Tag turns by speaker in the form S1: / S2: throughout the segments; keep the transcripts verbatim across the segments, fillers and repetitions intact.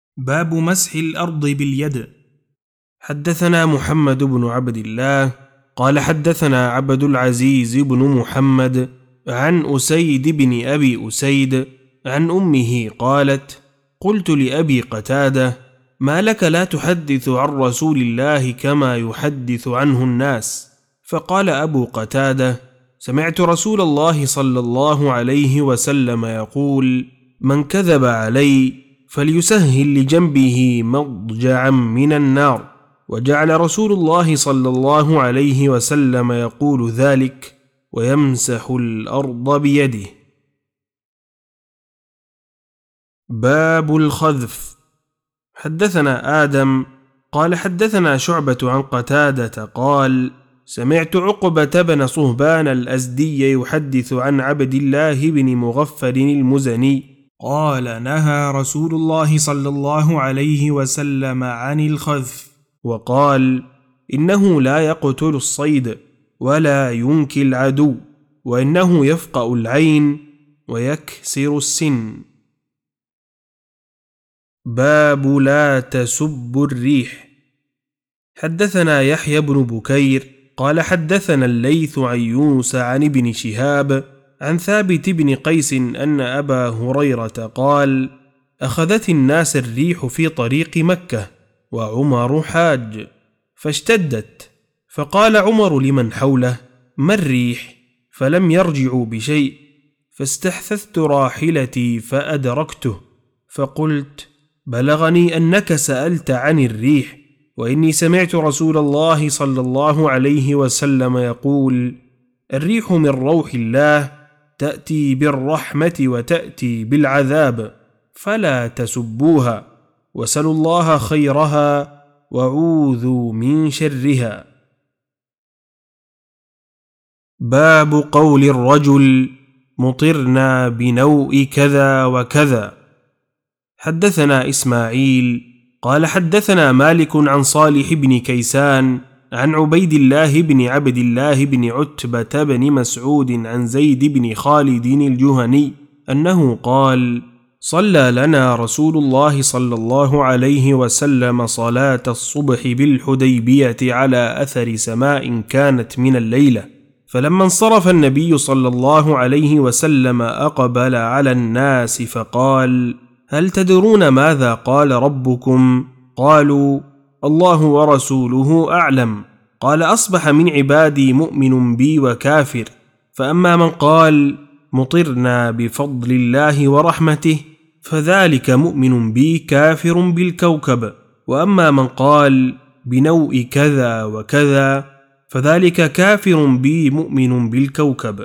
S1: باب مسح الأرض باليد. حدثنا محمد بن عبد الله قال حدثنا عبد العزيز بن محمد عن أسيد بن أبي أسيد عن أمه قالت: قلت لأبي قتادة: ما لك لا تحدث عن رسول الله كما يحدث عنه الناس؟ فقال أبو قتادة: سمعت رسول الله صلى الله عليه وسلم يقول: من كذب علي فليسهل لجنبه مضجعا من النار. وجعل رسول الله صلى الله عليه وسلم يقول ذلك ويمسح الأرض بيده. باب الخذف. حدثنا آدم قال حدثنا شعبة عن قتادة قال: سمعت عقبة بن صهبان الأزدي يحدث عن عبد الله بن مغفل المزني قال: نهى رسول الله صلى الله عليه وسلم عن الخذف، وقال: إنه لا يقتل الصيد ولا ينكي العدو، وإنه يفقأ العين ويكسر السن. باب لا تسب الريح. حدثنا يحيى بن بكير قال حدثنا الليث عن يونس عن ابن شهاب عن ثابت بن قيس أن أبا هريرة قال: أخذت الناس الريح في طريق مكة وعمر حاج فاشتدت، فقال عمر لمن حوله: ما الريح؟ فلم يرجعوا بشيء، فاستحثثت راحلتي فأدركته، فقلت: بلغني أنك سألت عن الريح، وإني سمعت رسول الله صلى الله عليه وسلم يقول: الريح من روح الله تأتي بالرحمة وتأتي بالعذاب، فلا تسبوها، وسلوا الله خيرها وعوذوا من شرها. باب قول الرجل: مطرنا بنوء كذا وكذا. حدثنا إسماعيل قال حدثنا مالك عن صالح بن كيسان عن عبيد الله بن عبد الله بن عتبة بن مسعود عن زيد بن خالد الجهني أنه قال: صلى لنا رسول الله صلى الله عليه وسلم صلاة الصبح بالحديبية على أثر سماء كانت من الليلة، فلما انصرف النبي صلى الله عليه وسلم أقبل على الناس فقال: هل تدرون ماذا قال ربكم؟ قالوا: الله ورسوله أعلم. قال: أصبح من عبادي مؤمن بي وكافر، فأما من قال: مطرنا بفضل الله ورحمته، فذلك مؤمن بي كافر بالكوكب، وأما من قال: بنوء كذا وكذا، فذلك كافر بي مؤمن بالكوكب.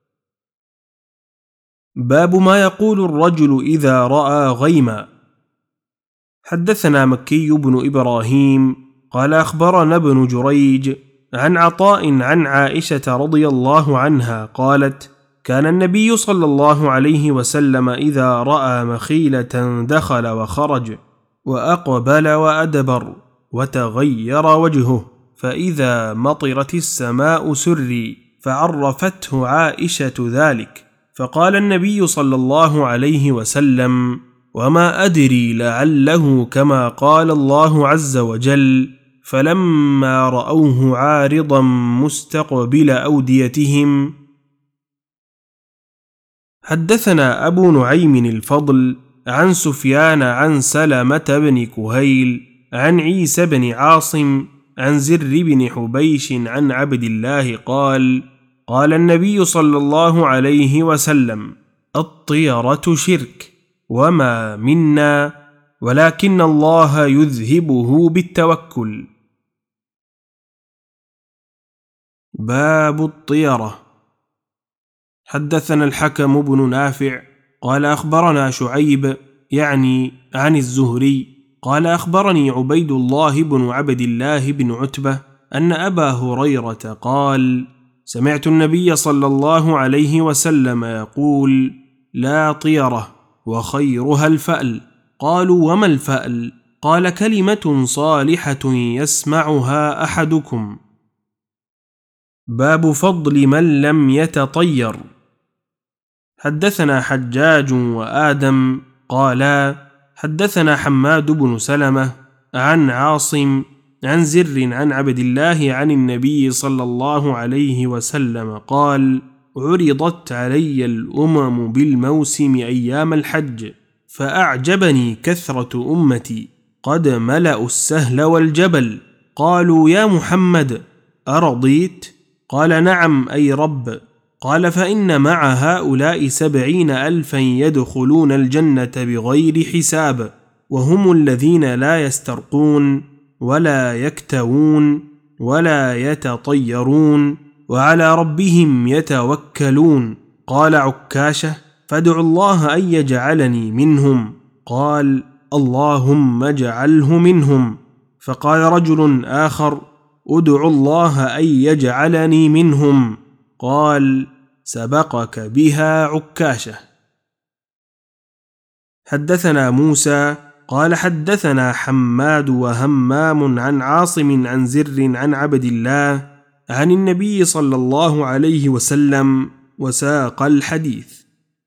S1: باب ما يقول الرجل إذا رأى غيما. حدثنا مكي بن إبراهيم قال أخبرنا ابن جريج عن عطاء عن عائشة رضي الله عنها قالت: كان النبي صلى الله عليه وسلم إذا رأى مخيلة دخل وخرج وأقبل وأدبر وتغير وجهه، فإذا مطرت السماء سري، فعرفته عائشة ذلك، فقال النبي صلى الله عليه وسلم: وما أدري لعله كما قال الله عز وجل: فلما رأوه عارضا مستقبل أوديتهم. حدثنا أبو نعيم الفضل عن سفيان عن سلمة بن كهيل عن عيسى بن عاصم عن زر بن حبيش عن عبد الله قال: قال النبي صلى الله عليه وسلم: الطيرة شرك، وما منا، ولكن الله يذهبه بالتوكل. باب الطيرة. حدثنا الحكم بن نافع قال أخبرنا شعيب يعني عن الزهري قال أخبرني عبيد الله بن عبد الله بن عتبة أن أبا هريرة قال: سمعت النبي صلى الله عليه وسلم يقول: لا طيرة وخيرها الفأل. قالوا: وما الفأل؟ قال: كلمة صالحة يسمعها أحدكم. باب فضل من لم يتطير. حدثنا حجاج وآدم قالا: حدثنا حماد بن سلمة عن عاصم عن زر عن عبد الله عن النبي صلى الله عليه وسلم قال: عرضت علي الأمم بالموسم أيام الحج، فأعجبني كثرة أمتي قد ملأوا السهل والجبل. قالوا: يا محمد أرضيت؟ قال: نعم أي رب. قال: فإن مع هؤلاء سبعين ألفا يدخلون الجنة بغير حساب، وهم الذين لا يسترقون ولا يكتوون ولا يتطيرون وعلى ربهم يتوكلون. قال عكاشة: فادعوا الله أن يجعلني منهم. قال: اللهم اجعله منهم. فقال رجل آخر: ادعوا الله أن يجعلني منهم. قال: سبقك بها عكاشة. حدثنا موسى قال حدثنا حماد وهمام عن عاصم عن زر عن عبد الله عن النبي صلى الله عليه وسلم وساق الحديث.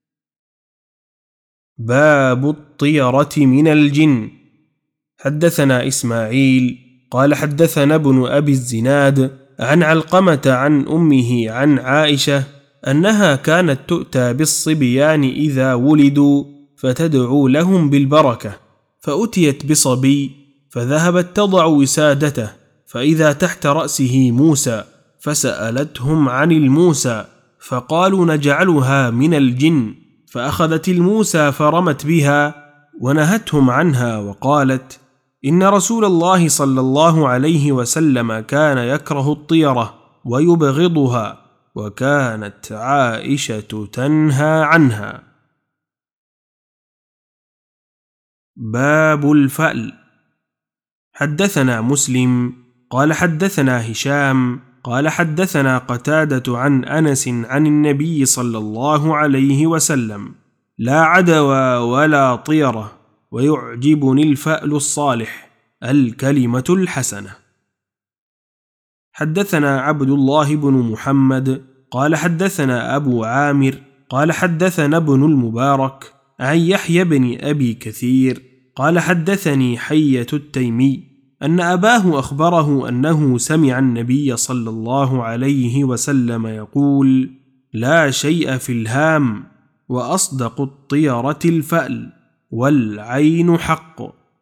S1: باب الطيرة من الجن. حدثنا إسماعيل قال حدثنا ابن أبي الزناد عن علقمة عن أمه عن عائشة أنها كانت تؤتى بالصبيان إذا ولدوا فتدعو لهم بالبركة، فأتيت بصبي فذهبت تضع وسادته، فإذا تحت رأسه موسى، فسألتهم عن الموسى فقالوا: نجعلها من الجن. فأخذت الموسى فرمت بها ونهتهم عنها وقالت: إن رسول الله صلى الله عليه وسلم كان يكره الطيرة ويبغضها، وكانت عائشة تنهى عنها. باب الفأل. حدثنا مسلم قال حدثنا هشام قال حدثنا قتادة عن أنس عن النبي صلى الله عليه وسلم: لا عدوى ولا طيرة، ويعجبني الفأل الصالح، الكلمة الحسنة. حدثنا عبد الله بن محمد قال حدثنا أبو عامر قال حدثنا ابن المبارك عن يحيى بن أبي كثير قال حدثني حية التيمي أن أباه أخبره أنه سمع النبي صلى الله عليه وسلم يقول: لا شيء في الهام، وأصدق الطيرة الفأل، والعين حق.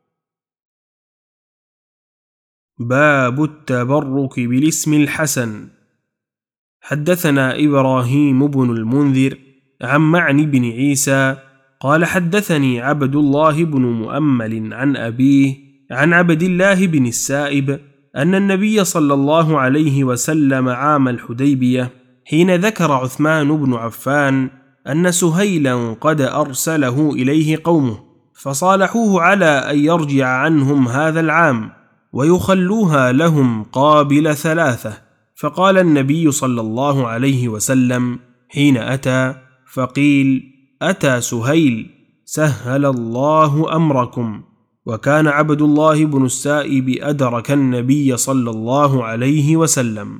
S1: باب التبرك بالاسم الحسن. حدثنا إبراهيم بن المنذر عن معن بن عيسى قال حدثني عبد الله بن مؤمل عن أبيه عن عبد الله بن السائب أن النبي صلى الله عليه وسلم عام الحديبية حين ذكر عثمان بن عفان أن سهيلا قد أرسله إليه قومه، فصالحوه على أن يرجع عنهم هذا العام ويخلوها لهم قابل ثلاثة. فقال النبي صلى الله عليه وسلم حين أتى فقيل: أتى سهيل، سهل الله أمركم. وكان عبد الله بن السائب أدرك النبي صلى الله عليه وسلم.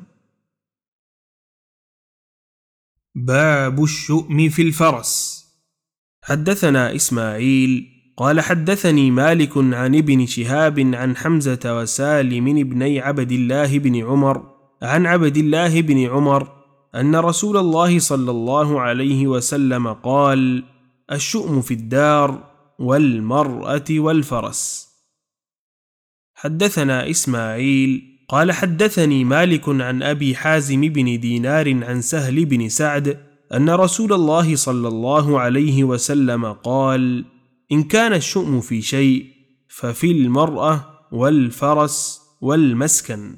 S1: باب الشؤم في الفرس. حدثنا إسماعيل قال حدثني مالك عن ابن شهاب عن حمزة وسالم بن عبد الله بن عمر عن عبد الله بن عمر أن رسول الله صلى الله عليه وسلم قال: الشؤم في الدار والمرأة والفرس. حدثنا إسماعيل قال حدثني مالك عن أبي حازم بن دينار عن سهل بن سعد أن رسول الله صلى الله عليه وسلم قال: إن كان الشؤم في شيء ففي المرأة والفرس والمسكن.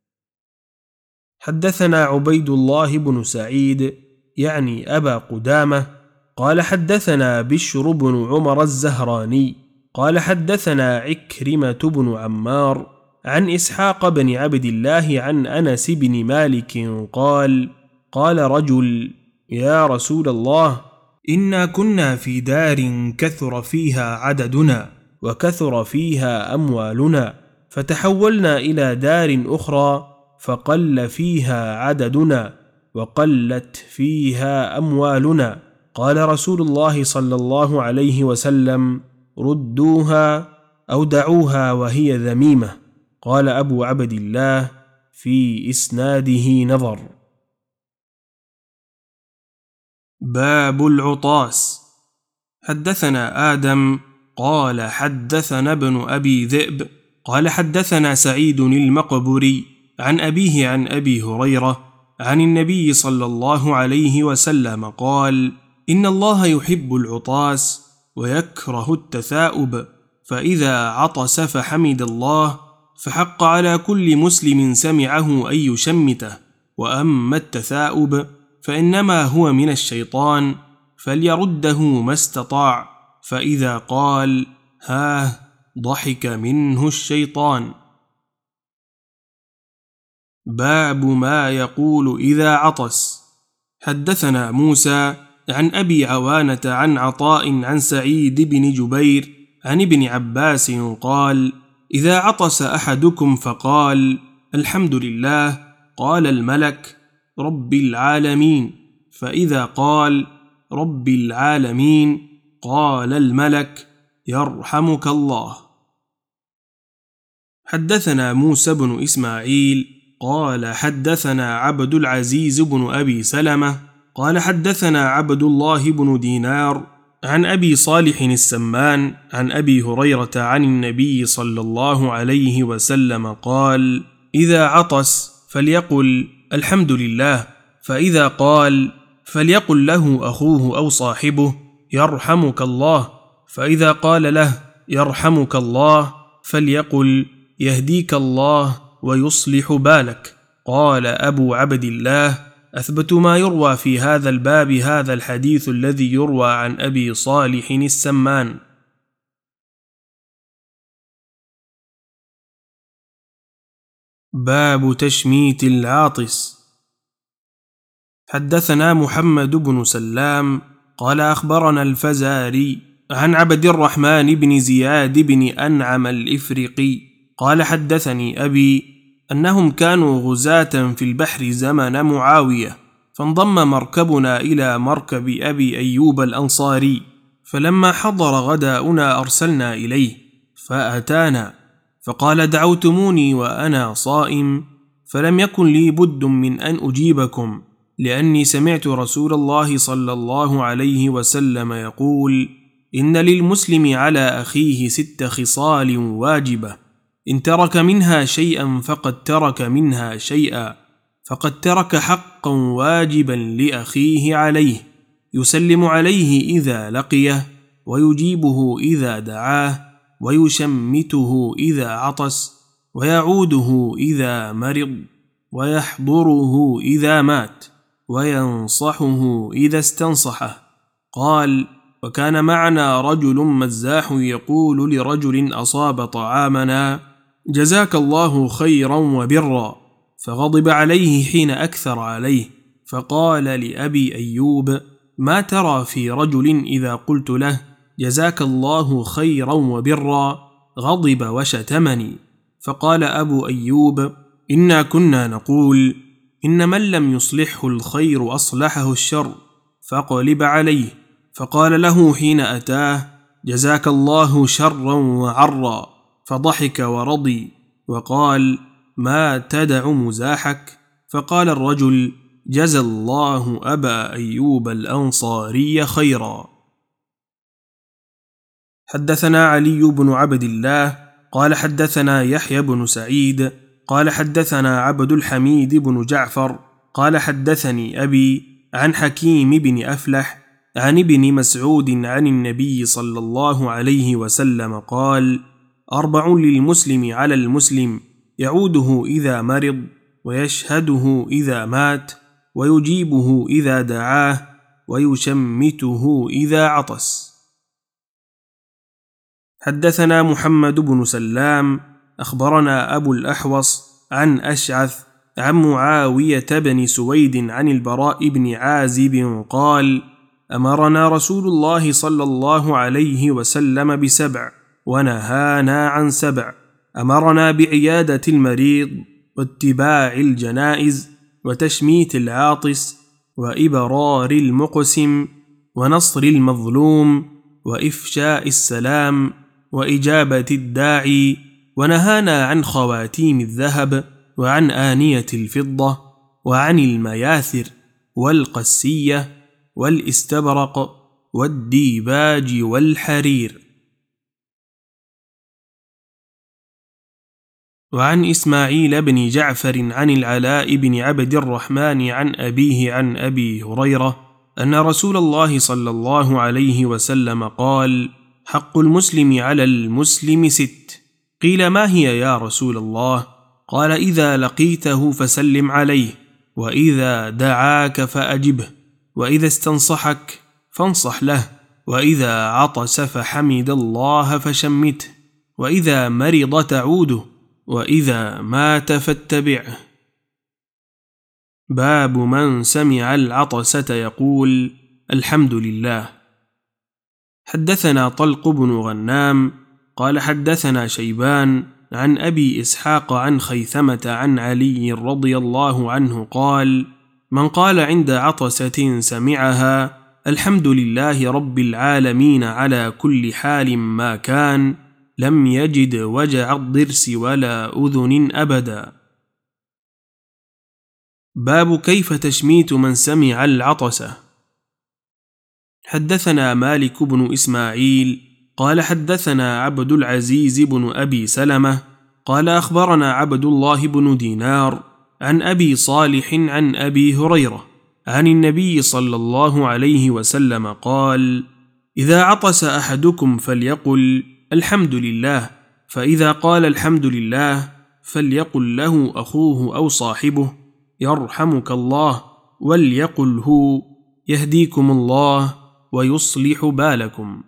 S1: حدثنا عبيد الله بن سعيد يعني أبا قدامة قال حدثنا بشر بن عمر الزهراني قال حدثنا عكرمة بن عمار عن إسحاق بن عبد الله عن أنس بن مالك قال: قال رجل: يا رسول الله، إنا كنا في دار كثر فيها عددنا وكثر فيها أموالنا، فتحولنا إلى دار أخرى فقل فيها عددنا وقلت فيها أموالنا. قال رسول الله صلى الله عليه وسلم: ردوها أو دعوها وهي ذميمة. قال أبو عبد الله: في إسناده نظر. باب العطاس. حدثنا آدم قال حدثنا ابن أبي ذئب قال حدثنا سعيد المقبري عن أبيه عن أبي هريرة عن النبي صلى الله عليه وسلم قال: إن الله يحب العطاس ويكره التثاؤب، فإذا عطس فحمد الله فحق على كل مسلم سمعه أن يشمته، وأما التثاؤب فإنما هو من الشيطان فليرده ما استطاع، فإذا قال هاه ضحك منه الشيطان. باب ما يقول إذا عطس. حدثنا موسى عن أبي عوانة عن عطاء عن سعيد بن جبير عن ابن عباس قال: إذا عطس أحدكم فقال الحمد لله قال الملك رب العالمين، فإذا قال رب العالمين قال الملك يرحمك الله. حدثنا موسى بن إسماعيل قال حدثنا عبد العزيز بن أبي سلمة قال حدثنا عبد الله بن دينار عن أبي صالح السمان عن أبي هريرة عن النبي صلى الله عليه وسلم قال: إذا عطس فليقل الحمد لله، فإذا قال فليقل له أخوه أو صاحبه يرحمك الله، فإذا قال له يرحمك الله فليقل يهديك الله ويصلح بالك. قال أبو عبد الله: أثبت ما يروى في هذا الباب هذا الحديث الذي يروى عن أبي صالح السمان. باب تشميت العاطس. حدثنا محمد بن سلام قال أخبرنا الفزاري عن عبد الرحمن بن زياد بن أنعم الإفريقي قال حدثني أبي أنهم كانوا غزاة في البحر زمن معاوية، فانضم مركبنا إلى مركب أبي أيوب الأنصاري، فلما حضر غداؤنا أرسلنا إليه فأتانا فقال: دعوتموني وأنا صائم، فلم يكن لي بد من أن أجيبكم، لأني سمعت رسول الله صلى الله عليه وسلم يقول: إن للمسلم على أخيه ست خصال واجبة، إن ترك منها شيئا فقد ترك منها شيئا، فقد ترك حقا واجبا لأخيه عليه، يسلم عليه إذا لقيه، ويجيبه إذا دعاه، ويشمته إذا عطس، ويعوده إذا مرض، ويحضره إذا مات، وينصحه إذا استنصحه. قال: وكان معنا رجل مزاح يقول لرجل أصاب طعامنا: جزاك الله خيرا وبرا، فغضب عليه حين أكثر عليه، فقال لأبي أيوب: ما ترى في رجل إذا قلت له جزاك الله خيرا وبرا غضب وشتمني؟ فقال أبو أيوب: إنا كنا نقول إن من لم يصلحه الخير أصلحه الشر، فقلب عليه، فقال له حين أتاه: جزاك الله شرا وعرا، فضحك ورضي وقال: ما تدع مزاحك؟ فقال الرجل: جزى الله أبا أيوب الأنصاري خيرا. حدثنا علي بن عبد الله قال حدثنا يحيى بن سعيد قال حدثنا عبد الحميد بن جعفر قال حدثني أبي عن حكيم بن أفلح عن ابن مسعود عن النبي صلى الله عليه وسلم قال: أربع للمسلم على المسلم: يعوده إذا مرض، ويشهده إذا مات، ويجيبه إذا دعاه، ويشمته إذا عطس. حدثنا محمد بن سلام أخبرنا أبو الأحوص عن أشعث عن معاوية بن سويد عن البراء بن عازب قال: أمرنا رسول الله صلى الله عليه وسلم بسبع ونهانا عن سبع: أمرنا بعيادة المريض، واتباع الجنائز، وتشميت العاطس، وإبرار المقسم، ونصر المظلوم، وإفشاء السلام وإجابة الداعي، ونهانا عن خواتيم الذهب وعن آنية الفضة وعن المياثر والقسية والاستبرق والديباج والحرير. وعن إسماعيل بن جعفر عن العلاء بن عبد الرحمن عن أبيه عن أبي هريرة أن رسول الله صلى الله عليه وسلم قال: حق المسلم على المسلم ست. قيل: ما هي يا رسول الله؟ قال: إذا لقيته فسلم عليه، وإذا دعاك فأجبه، وإذا استنصحك فانصح له، وإذا عطس فحمد الله فشمته، وإذا مرض تعوده، وإذا مات فاتبعه. باب من سمع العطسة يقول: الحمد لله. حدثنا طلق بن غنام قال حدثنا شيبان عن أبي إسحاق عن خيثمة عن علي رضي الله عنه قال: من قال عند عطسة سمعها: الحمد لله رب العالمين على كل حال ما كان، لم يجد وجع الضرس ولا أذن أبدا. باب كيف تشميت من سمع العطسة. حدثنا مالك بن إسماعيل قال حدثنا عبد العزيز بن أبي سلمة قال أخبرنا عبد الله بن دينار عن أبي صالح عن أبي هريرة عن النبي صلى الله عليه وسلم قال: إذا عطس أحدكم فليقل: الحمد لله، فإذا قال الحمد لله فليقل له أخوه أو صاحبه: يرحمك الله، وليقل هو: يهديكم الله ويصلح بالكم.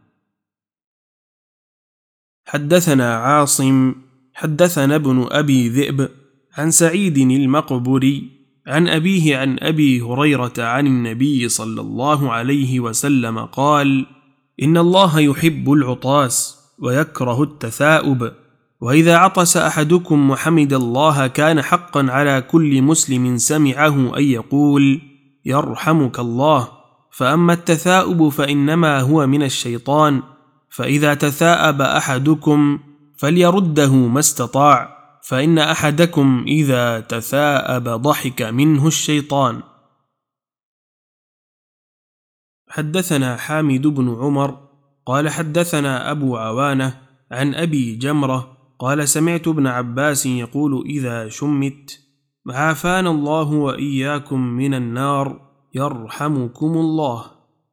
S1: حدثنا عاصم حدثنا ابن أبي ذئب عن سعيد المقبري عن أبيه عن أبي هريرة عن النبي صلى الله عليه وسلم قال: إن الله يحب العطاس ويكره التثاؤب، وإذا عطس أحدكم وحمد الله كان حقا على كل مسلم سمعه أن يقول: يرحمك الله. فأما التثاؤب فإنما هو من الشيطان، فإذا تثاءب أحدكم فليرده ما استطاع، فإن أحدكم إذا تثاءب ضحك منه الشيطان. حدثنا حامد بن عمر قال حدثنا أبو عوانة عن أبي جمرة قال سمعت ابن عباس يقول: إذا شمت: عافانا الله وإياكم من النار، يرحمكم الله.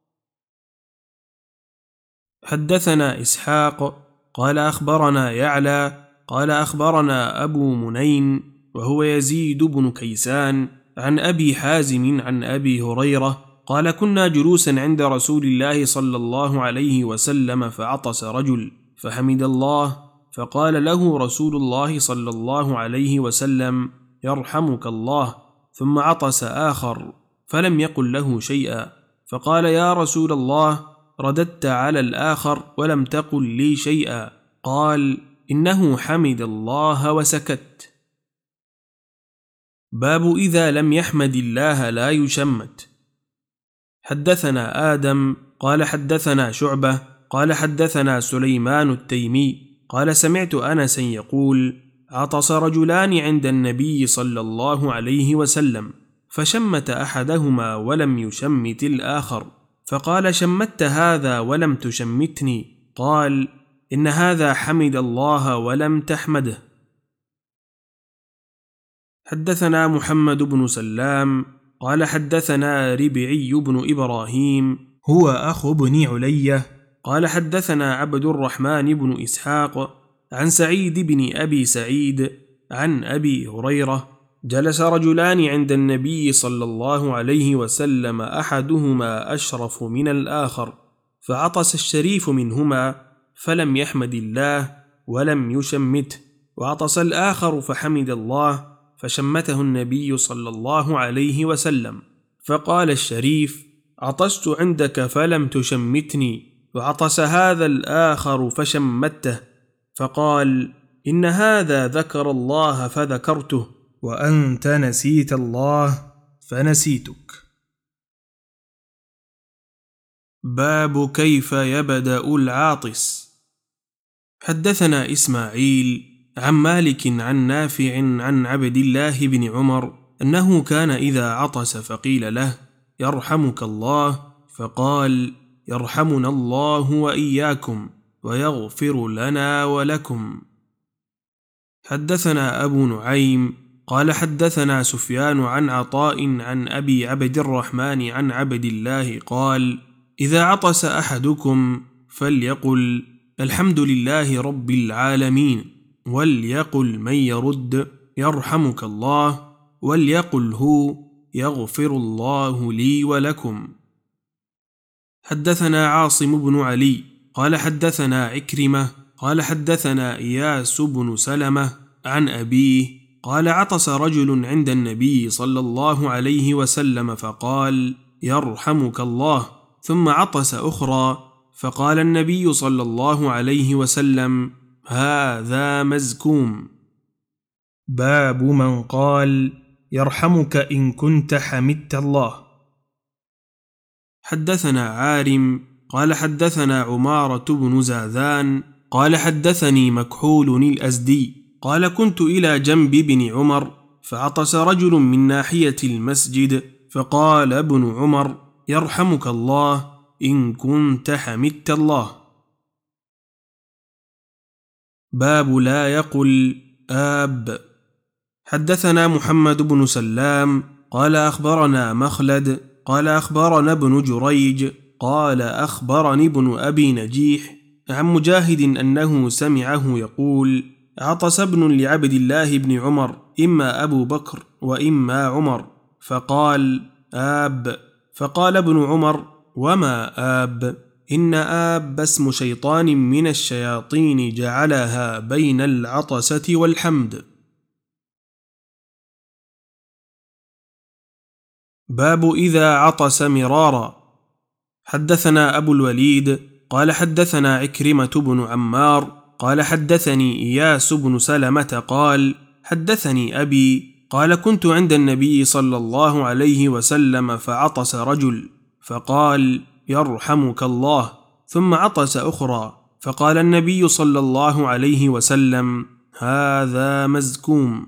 S1: حدثنا إسحاق قال أخبرنا يعلى قال أخبرنا أبو منين وهو يزيد بن كيسان عن أبي حازم عن أبي هريرة قال: كنا جلوسا عند رسول الله صلى الله عليه وسلم فعطس رجل فحمد الله، فقال له رسول الله صلى الله عليه وسلم: يرحمك الله. ثم عطس آخر فلم يقل له شيئا، فقال: يا رسول الله، رددت على الآخر ولم تقل لي شيئا. قال: إنه حمد الله وسكت. باب إذا لم يحمد الله لا يشمت. حدثنا آدم قال حدثنا شعبة قال حدثنا سليمان التيمي قال سمعت أنسا يقول: عطس رجلان عند النبي صلى الله عليه وسلم، فشمت أحدهما ولم يشمت الآخر، فقال: شمت هذا ولم تشمتني. قال: إن هذا حمد الله ولم تحمده. حدثنا محمد بن سلام قال حدثنا ربعي بن إبراهيم هو أخو بن علية قال حدثنا عبد الرحمن بن إسحاق عن سعيد بن أبي سعيد عن أبي هريرة: جلس رجلان عند النبي صلى الله عليه وسلم أحدهما أشرف من الآخر، فعطس الشريف منهما فلم يحمد الله ولم يشمته، وعطس الآخر فحمد الله فشمته النبي صلى الله عليه وسلم، فقال الشريف: عطست عندك فلم تشمتني. وعطس هذا الآخر فشمته، فقال: إن هذا ذكر الله فذكرته، وأنت نسيت الله فنسيتك. باب كيف يبدأ العاطس. حدثنا إسماعيل عن مالك عن نافع عن عبد الله بن عمر أنه كان إذا عطس فقيل له: يرحمك الله، فقال: يرحمنا الله وإياكم ويغفر لنا ولكم. حدثنا أبو نعيم قال حدثنا سفيان عن عطاء عن أبي عبد الرحمن عن عبد الله قال: إذا عطس أحدكم فليقل: الحمد لله رب العالمين، وليقل من يرد: يرحمك الله، وليقل هو: يغفر الله لي ولكم. حدثنا عاصم بن علي قال حدثنا عكرمة قال حدثنا إياس بن سلمة عن أبيه قال: عطس رجل عند النبي صلى الله عليه وسلم فقال: يرحمك الله، ثم عطس أخرى فقال النبي صلى الله عليه وسلم: هذا مزكوم. باب من قال: يرحمك إن كنت حمدت الله. حدثنا عارم قال حدثنا عمارة بن زاذان قال حدثني مكحول الأزدي قال: كنت إلى جنب ابن عمر فعطس رجل من ناحية المسجد فقال ابن عمر: يرحمك الله إن كنت حمدت الله. باب لا يقل آب. حدثنا محمد بن سلام قال أخبرنا مخلد قال أخبرنا ابن جريج قال أخبرني ابن أبي نجيح عن مجاهد أنه سمعه يقول: عطس ابن لعبد الله بن عمر، إما أبو بكر وإما عمر، فقال: آب. فقال ابن عمر: وما آب؟ إن آب اسم شيطان من الشياطين جعلها بين العطسة والحمد. باب إذا عطس مرارا. حدثنا أبو الوليد قال حدثنا عكرمة بن عمار قال حدثني إياس بن سلمة قال: حدثني أبي قال: كنت عند النبي صلى الله عليه وسلم فعطس رجل فقال: يرحمك الله، ثم عطس أخرى فقال النبي صلى الله عليه وسلم: هذا مزكوم.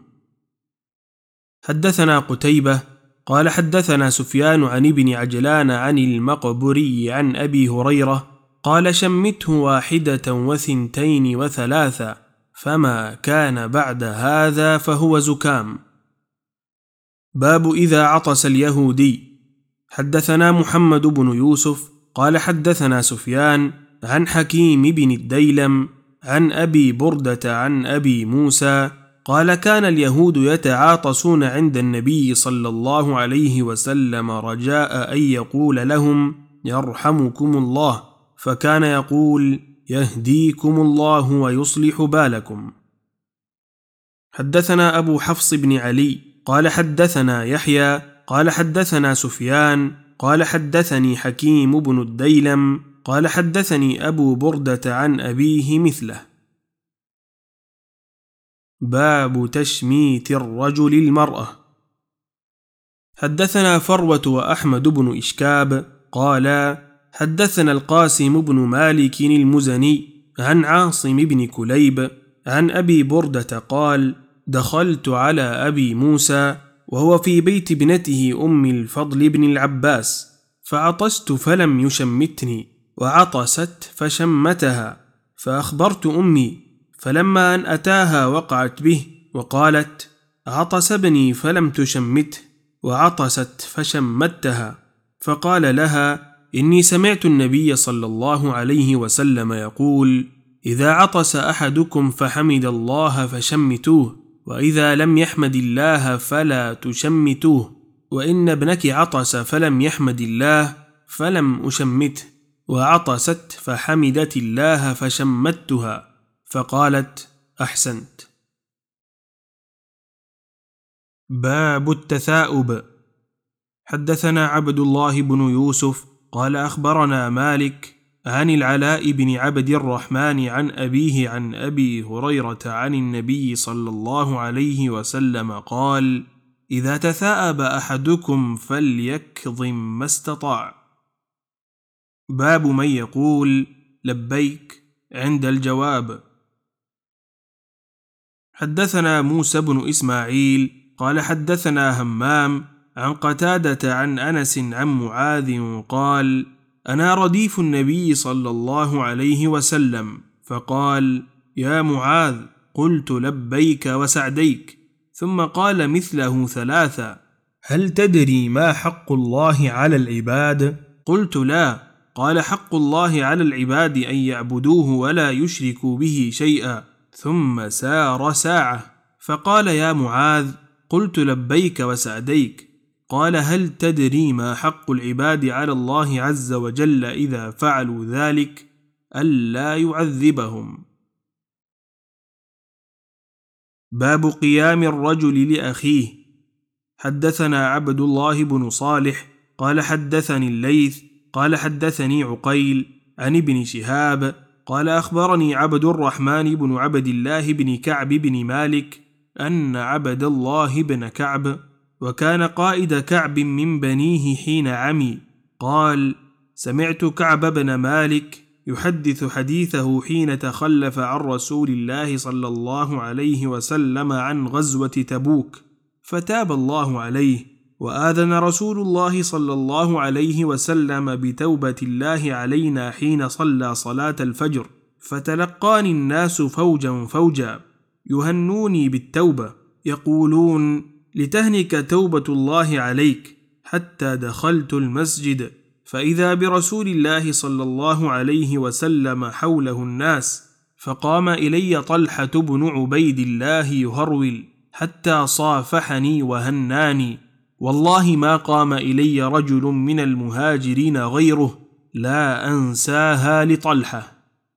S1: حدثنا قتيبة قال حدثنا سفيان عن ابن عجلان عن المقبري عن أبي هريرة قال: شمته واحدة وثنتين وثلاثة، فما كان بعد هذا فهو زكام. باب إذا عطس اليهودي. حدثنا محمد بن يوسف قال حدثنا سفيان عن حكيم بن الديلم عن أبي بردة عن أبي موسى قال: كان اليهود يتعاطسون عند النبي صلى الله عليه وسلم رجاء أن يقول لهم: يرحمكم الله، فكان يقول: يهديكم الله ويصلح بالكم. حدثنا أبو حفص بن علي قال حدثنا يحيى قال حدثنا سفيان قال حدثني حكيم بن الديلم قال حدثني أبو بردة عن أبيه مثله. باب تشميت الرجل المرأة. حدثنا فروة وأحمد بن إشكاب قال حدثنا القاسم بن مالك المزني عن عاصم بن كليب عن أبي بردة قال: دخلت على أبي موسى وهو في بيت ابنته أم الفضل بن العباس، فعطست فلم يشمتني، وعطست فشمتها، فأخبرت أمي، فلما أن أتاها وقعت به وقالت: عطس ابني فلم تشمته، وعطست فشمتها، فقال لها: إني سمعت النبي صلى الله عليه وسلم يقول: إذا عطس أحدكم فحمد الله فشمتوه، وإذا لم يحمد الله فلا تشمتوه، وإن ابنك عطس فلم يحمد الله فلم أشمته، وعطست فحمدت الله فشمتها، فقالت: أحسنت. باب التثاؤب. حدثنا عبد الله بن يوسف قال أخبرنا مالك عن العلاء بن عبد الرحمن عن أبيه عن أبي هريرة عن النبي صلى الله عليه وسلم قال: إذا تثاءب أحدكم فليكظم ما استطاع. باب من يقول لبيك عند الجواب. حدثنا موسى بن إسماعيل قال حدثنا همام عن قتادة عن أنس عن معاذ قال: أنا رديف النبي صلى الله عليه وسلم، فقال: يا معاذ، قلت لبيك وسعديك، ثم قال مثله ثلاثة: هل تدري ما حق الله على العباد؟ قلت: لا. قال: حق الله على العباد أن يعبدوه ولا يشركوا به شيئا. ثم سار ساعة فقال: يا معاذ، قلت لبيك وسعديك. قال: هل تدري ما حق العباد على الله عز وجل إذا فعلوا ذلك؟ ألا يعذبهم. باب قيام الرجل لأخيه. حدثنا عبد الله بن صالح قال حدثني الليث قال حدثني عقيل عن ابن شهاب قال أخبرني عبد الرحمن بن عبد الله بن كعب بن مالك أن عبد الله بن كعب، وكان قائد كعب من بنيه حين عمي، قال: سمعت كعب بن مالك يحدث حديثه حين تخلف عن رسول الله صلى الله عليه وسلم عن غزوة تبوك، فتاب الله عليه، وآذن رسول الله صلى الله عليه وسلم بتوبة الله علينا حين صلى صلاة الفجر، فتلقاني الناس فوجا فوجا يهنوني بالتوبة، يقولون: لتهنك توبة الله عليك، حتى دخلت المسجد فإذا برسول الله صلى الله عليه وسلم حوله الناس، فقام إلي طلحة بن عبيد الله يهرول حتى صافحني وهناني، والله ما قام إلي رجل من المهاجرين غيره، لا أنساها لطلحة.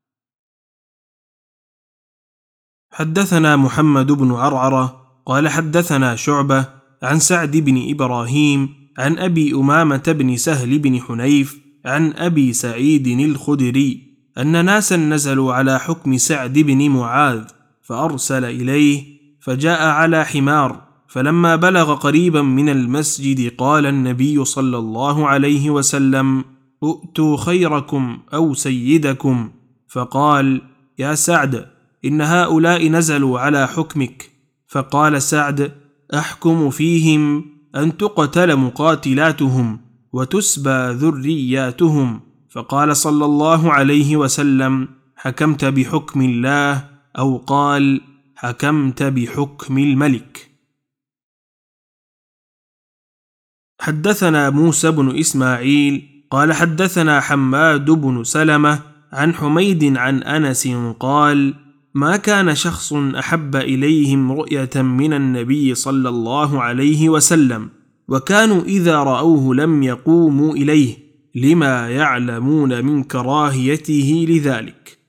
S1: حدثنا محمد بن عرعرة قال حدثنا شعبة عن سعد بن إبراهيم عن أبي أمامة بن سهل بن حنيف عن أبي سعيد الخدري أن ناسا نزلوا على حكم سعد بن معاذ، فأرسل إليه، فجاء على حمار، فلما بلغ قريبا من المسجد قال النبي صلى الله عليه وسلم: ائتوا خيركم أو سيدكم. فقال: يا سعد، إن هؤلاء نزلوا على حكمك. فقال سعد: أحكم فيهم أن تقتل مقاتلاتهم وتسبى ذرياتهم. فقال صلى الله عليه وسلم: حكمت بحكم الله، أو قال: حكمت بحكم الملك. حدثنا موسى بن إسماعيل قال حدثنا حماد بن سلمة عن حميد عن أنس قال: ما كان شخص أحب إليهم رؤية من النبي صلى الله عليه وسلم، وكانوا إذا رأوه لم يقوموا إليه، لما يعلمون من كراهيته لذلك.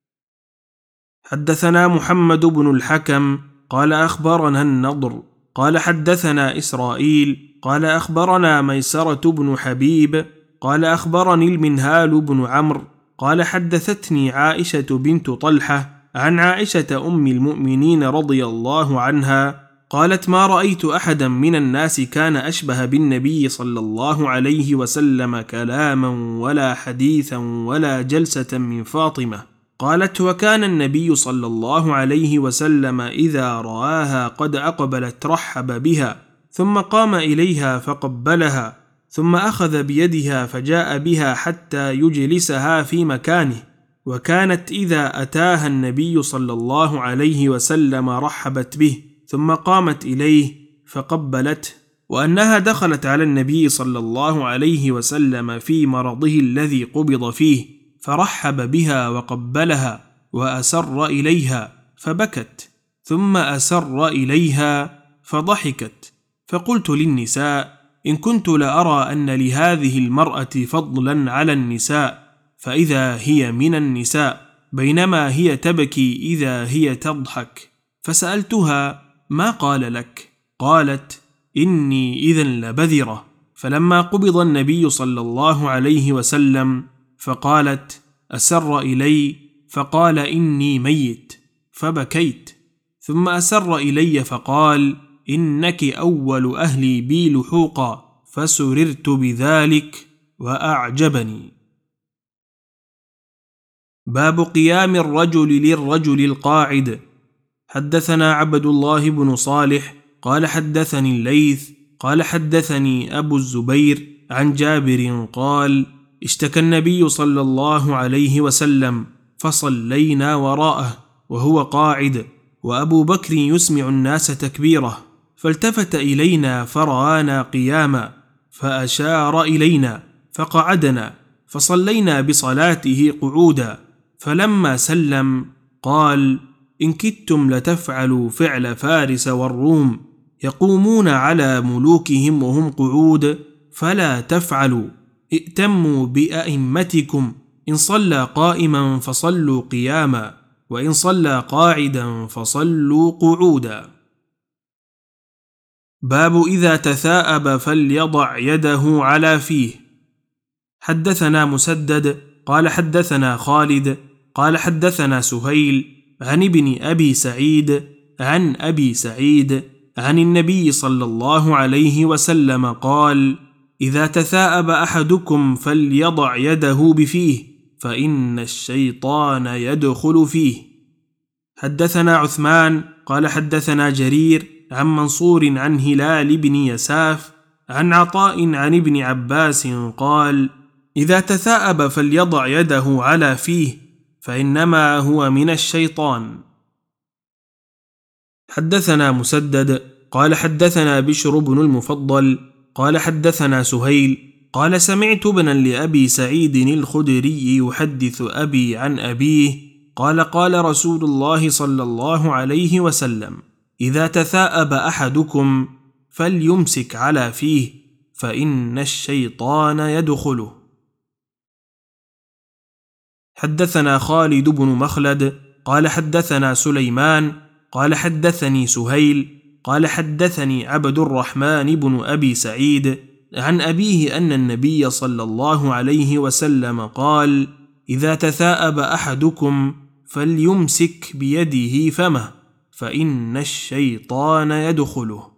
S1: حدثنا محمد بن الحكم قال أخبرنا النضر قال حدثنا إسرائيل قال أخبرنا ميسرة بن حبيب قال أخبرني المنهال بن عمرو قال حدثتني عائشة بنت طلحة عن عائشة أم المؤمنين رضي الله عنها قالت: ما رأيت أحدا من الناس كان أشبه بالنبي صلى الله عليه وسلم كلاما ولا حديثا ولا جلسة من فاطمة. قالت: وكان النبي صلى الله عليه وسلم إذا رآها قد أقبلت رحب بها، ثم قام إليها فقبلها، ثم أخذ بيدها فجاء بها حتى يجلسها في مكانه، وكانت إذا أتاها النبي صلى الله عليه وسلم رحبت به، ثم قامت إليه فقبلته، وأنها دخلت على النبي صلى الله عليه وسلم في مرضه الذي قبض فيه، فرحب بها وقبلها وأسر إليها فبكت، ثم أسر إليها فضحكت. فقلت للنساء: إن كنت لأرى أن لهذه المرأة فضلا على النساء، فإذا هي من النساء، بينما هي تبكي إذا هي تضحك. فسألتها: ما قال لك؟ قالت: إني إذا لبذرة. فلما قبض النبي صلى الله عليه وسلم فقالت: أسر إلي، فقال: إني ميت، فبكيت، ثم أسر إلي فقال: إنك أول أهلي بي لحوقا، فسررت بذلك وأعجبني. باب قيام الرجل للرجل القاعد. حدثنا عبد الله بن صالح قال حدثني الليث قال حدثني أبو الزبير عن جابر قال: اشتكى النبي صلى الله عليه وسلم فصلينا وراءه وهو قاعد، وأبو بكر يسمع الناس تكبيره، فالتفت إلينا فرآنا قياما فأشار إلينا فقعدنا، فصلينا بصلاته قعودا، فلما سلم قال: إن كدتم لتفعلوا فعل فارس والروم، يقومون على ملوكهم وهم قعود، فلا تفعلوا، ائتموا بأئمتكم، إن صلى قائما فصلوا قياما، وإن صلى قاعدا فصلوا قعودا. باب إذا تثاءب فليضع يده على فيه. حدثنا مسدد قال حدثنا خالد قال حدثنا سهيل عن ابن أبي سعيد عن أبي سعيد عن النبي صلى الله عليه وسلم قال: إذا تثاءب أحدكم فليضع يده بفيه، فإن الشيطان يدخل فيه. حدثنا عثمان قال حدثنا جرير عن منصور عن هلال بن يساف عن عطاء عن ابن عباس قال: إذا تثاءب فليضع يده على فيه، فإنما هو من الشيطان. حدثنا مسدد قال حدثنا بشر بن المفضل قال حدثنا سهيل قال: سمعت ابنا لأبي سعيد الخدري يحدث أبي عن أبيه قال: قال رسول الله صلى الله عليه وسلم: إذا تثاءب أحدكم فليمسك على فيه، فإن الشيطان يدخله. حدثنا خالد بن مخلد قال حدثنا سليمان قال حدثني سهيل قال حدثني عبد الرحمن بن أبي سعيد عن أبيه أن النبي صلى الله عليه وسلم قال: إذا تثاءب أحدكم فليمسك بيده فمه، فإن الشيطان يدخله.